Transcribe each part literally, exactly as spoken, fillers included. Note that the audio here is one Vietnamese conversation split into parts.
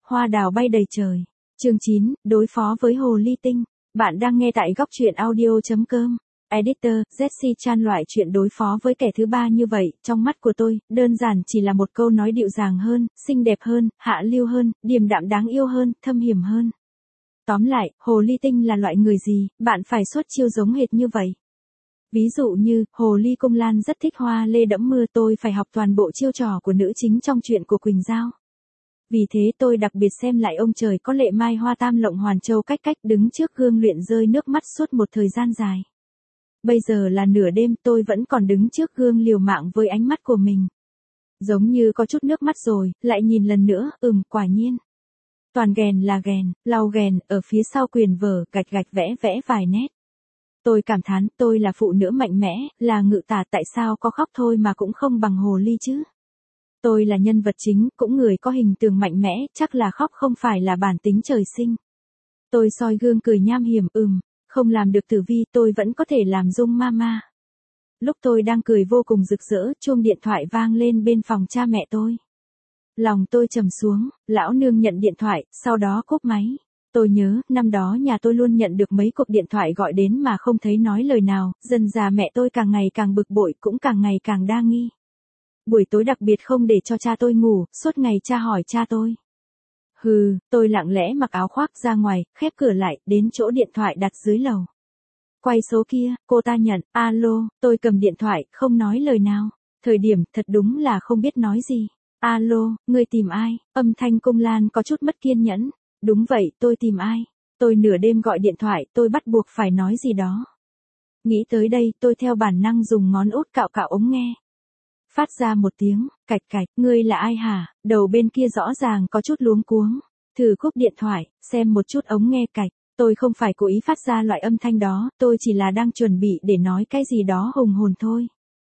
hoa đào bay đầy trời. Chương chín, đối phó với hồ ly tinh. Bạn đang nghe tại góc truyện audio.com. Editor, Jesse Chan loại chuyện đối phó với kẻ thứ ba như vậy, trong mắt của tôi, đơn giản chỉ là một câu nói dịu dàng hơn, xinh đẹp hơn, hạ lưu hơn, điềm đạm đáng yêu hơn, thâm hiểm hơn. Tóm lại, hồ ly tinh là loại người gì, bạn phải xuất chiêu giống hệt như vậy. Ví dụ như, hồ ly Cung Lan rất thích hoa lê đẫm mưa, tôi phải học toàn bộ chiêu trò của nữ chính trong truyện của Quỳnh Giao. Vì thế tôi đặc biệt xem lại ông trời có lệ mai hoa tam lộng hoàn châu cách cách đứng trước gương luyện rơi nước mắt suốt một thời gian dài. Bây giờ là nửa đêm tôi vẫn còn đứng trước gương liều mạng với ánh mắt của mình. Giống như có chút nước mắt rồi, lại nhìn lần nữa, ừm, quả nhiên. Toàn ghèn là ghèn, lau ghèn, ở phía sau quyền vở, gạch gạch vẽ vẽ vài nét. Tôi cảm thán, tôi là phụ nữ mạnh mẽ, là ngự tà, tại sao có khóc thôi mà cũng không bằng hồ ly chứ. Tôi là nhân vật chính, cũng người có hình tượng mạnh mẽ, chắc là khóc không phải là bản tính trời sinh. Tôi soi gương cười nham hiểm, ừm, không làm được tử vi tôi vẫn có thể làm Dung Mama. Lúc tôi đang cười vô cùng rực rỡ, chuông điện thoại vang lên bên phòng cha mẹ tôi. Lòng tôi trầm xuống, lão nương nhận điện thoại, sau đó cúp máy. Tôi nhớ, năm đó nhà tôi luôn nhận được mấy cuộc điện thoại gọi đến mà không thấy nói lời nào, dần dà mẹ tôi càng ngày càng bực bội, cũng càng ngày càng đa nghi. Buổi tối đặc biệt không để cho cha tôi ngủ, suốt ngày cha hỏi cha tôi. Hừ, tôi lặng lẽ mặc áo khoác ra ngoài, khép cửa lại, đến chỗ điện thoại đặt dưới lầu. Quay số kia, cô ta nhận, alo, tôi cầm điện thoại, không nói lời nào. Thời điểm, thật đúng là không biết nói gì. Alo, người tìm ai? Âm thanh Cung Lan có chút mất kiên nhẫn. Đúng vậy, tôi tìm ai? Tôi nửa đêm gọi điện thoại, tôi bắt buộc phải nói gì đó. Nghĩ tới đây, tôi theo bản năng dùng ngón út cạo cạo ống nghe. Phát ra một tiếng, cạch cạch, ngươi là ai hả? Đầu bên kia rõ ràng có chút luống cuống. Thử cúp điện thoại, xem một chút ống nghe cạch. Tôi không phải cố ý phát ra loại âm thanh đó, tôi chỉ là đang chuẩn bị để nói cái gì đó hùng hồn thôi.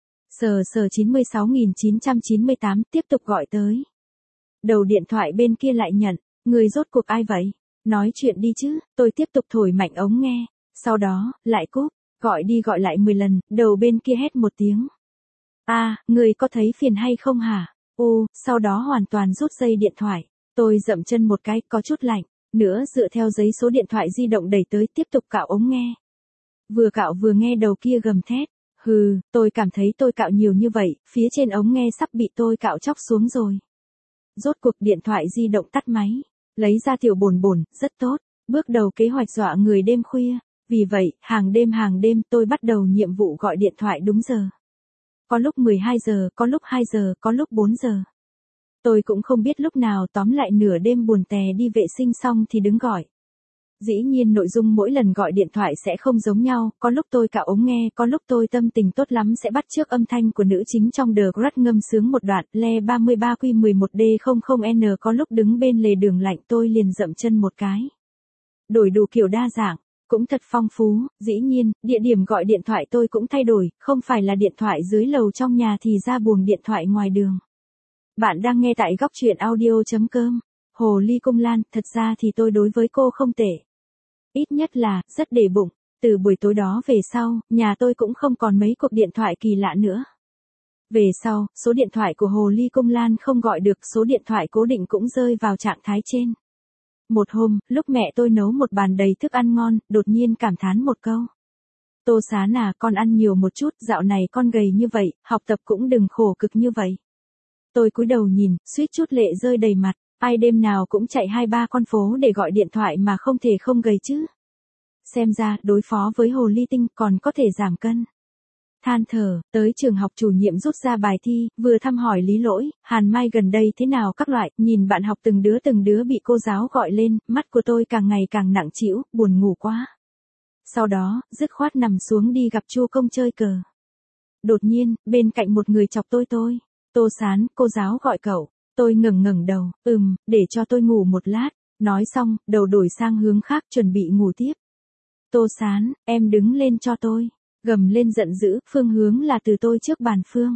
Sờ sờ chín mươi sáu nghìn chín trăm chín mươi tám tiếp tục gọi tới. Đầu điện thoại bên kia lại nhận, người rốt cuộc ai vậy? Nói chuyện đi chứ, tôi tiếp tục thổi mạnh ống nghe. Sau đó, lại cúp, gọi đi gọi lại mười lần, đầu bên kia hét một tiếng. A, à, người có thấy phiền hay không hả? Ô, sau đó hoàn toàn rút dây điện thoại. Tôi dậm chân một cái, có chút lạnh. Nữa dựa theo giấy số điện thoại di động đẩy tới tiếp tục cạo ống nghe. Vừa cạo vừa nghe đầu kia gầm thét. Hừ, tôi cảm thấy tôi cạo nhiều như vậy, phía trên ống nghe sắp bị tôi cạo chóc xuống rồi. Rốt cuộc điện thoại di động tắt máy. Lấy ra tiểu bồn bồn, rất tốt. Bước đầu kế hoạch dọa người đêm khuya. Vì vậy, hàng đêm hàng đêm tôi bắt đầu nhiệm vụ gọi điện thoại đúng giờ. Có lúc mười hai giờ, có lúc hai giờ, có lúc bốn giờ. Tôi cũng không biết lúc nào, tóm lại nửa đêm buồn tè đi vệ sinh xong thì đứng gọi. Dĩ nhiên nội dung mỗi lần gọi điện thoại sẽ không giống nhau, có lúc tôi cạo ống nghe, có lúc tôi tâm tình tốt lắm sẽ bắt chước âm thanh của nữ chính trong The Grudge ngâm sướng một đoạn, le ba mươi ba Q mười một D không không N, có lúc đứng bên lề đường lạnh tôi liền dậm chân một cái. Đổi đủ kiểu đa dạng, cũng thật phong phú, dĩ nhiên, địa điểm gọi điện thoại tôi cũng thay đổi, không phải là điện thoại dưới lầu trong nhà thì ra buồng điện thoại ngoài đường. Bạn đang nghe tại góc truyện audio.com. Hồ ly Cung Lan, thật ra thì tôi đối với cô không tệ. Ít nhất là, rất để bụng. Từ buổi tối đó về sau, nhà tôi cũng không còn mấy cuộc điện thoại kỳ lạ nữa. Về sau, số điện thoại của Hồ ly Cung Lan không gọi được, số điện thoại cố định cũng rơi vào trạng thái trên. Một hôm, lúc mẹ tôi nấu một bàn đầy thức ăn ngon, đột nhiên cảm thán một câu. Tô Sán à, con ăn nhiều một chút, dạo này con gầy như vậy, học tập cũng đừng khổ cực như vậy. Tôi cúi đầu nhìn, suýt chút lệ rơi đầy mặt, ai đêm nào cũng chạy hai ba con phố để gọi điện thoại mà không thể không gầy chứ. Xem ra, đối phó với hồ ly tinh còn có thể giảm cân. Than thở, tới trường học chủ nhiệm rút ra bài thi, vừa thăm hỏi Lý Lỗi, Hàn Mai gần đây thế nào các loại, nhìn bạn học từng đứa từng đứa bị cô giáo gọi lên, mắt của tôi càng ngày càng nặng trĩu, buồn ngủ quá. Sau đó, dứt khoát nằm xuống đi gặp Chu Công chơi cờ. Đột nhiên, bên cạnh một người chọc tôi tôi. Tô Sán, cô giáo gọi cậu. Tôi ngẩng ngẩng đầu, ừm, để cho tôi ngủ một lát. Nói xong, đầu đổi sang hướng khác chuẩn bị ngủ tiếp. Tô Sán, em đứng lên cho tôi. Gầm lên giận dữ, phương hướng là từ tôi trước bàn phương.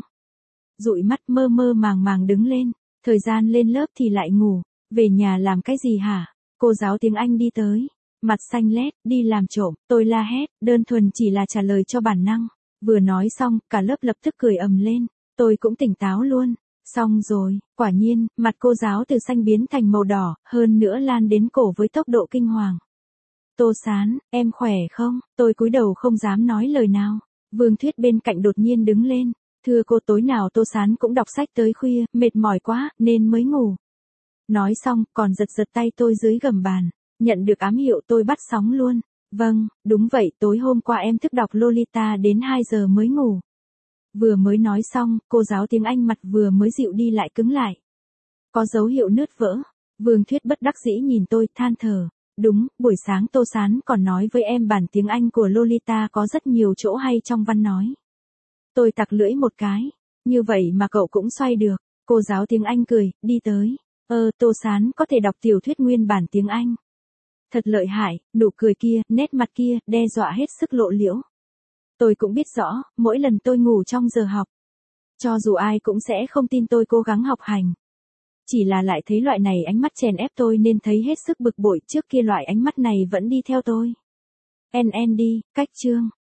Dụi mắt mơ mơ màng màng đứng lên. Thời gian lên lớp thì lại ngủ. Về nhà làm cái gì hả? Cô giáo tiếng Anh đi tới. Mặt xanh lét, đi làm trộm. Tôi la hét, đơn thuần chỉ là trả lời cho bản năng. Vừa nói xong, cả lớp lập tức cười ầm lên. Tôi cũng tỉnh táo luôn. Xong rồi, quả nhiên, mặt cô giáo từ xanh biến thành màu đỏ, hơn nữa lan đến cổ với tốc độ kinh hoàng. Tô Sán, em khỏe không? Tôi cúi đầu không dám nói lời nào. Vương Thuyết bên cạnh đột nhiên đứng lên. Thưa cô, tối nào Tô Sán cũng đọc sách tới khuya, mệt mỏi quá, nên mới ngủ. Nói xong, còn giật giật tay tôi dưới gầm bàn. Nhận được ám hiệu tôi bắt sóng luôn. Vâng, đúng vậy, tối hôm qua em thức đọc Lolita đến hai giờ mới ngủ. Vừa mới nói xong, cô giáo tiếng Anh mặt vừa mới dịu đi lại cứng lại. Có dấu hiệu nứt vỡ. Vương Thuyết bất đắc dĩ nhìn tôi, than thở. Đúng, buổi sáng Tô Sán còn nói với em bản tiếng Anh của Lolita có rất nhiều chỗ hay trong văn nói. Tôi tặc lưỡi một cái. Như vậy mà cậu cũng xoay được. Cô giáo tiếng Anh cười, đi tới. Ơ, Tô Sán có thể đọc tiểu thuyết nguyên bản tiếng Anh. Thật lợi hại, nụ cười kia, nét mặt kia, đe dọa hết sức lộ liễu. Tôi cũng biết rõ, mỗi lần tôi ngủ trong giờ học. Cho dù ai cũng sẽ không tin tôi cố gắng học hành. Chỉ là lại thấy loại này ánh mắt chèn ép tôi nên thấy hết sức bực bội, trước kia loại ánh mắt này vẫn đi theo tôi. en en đi, cách chương.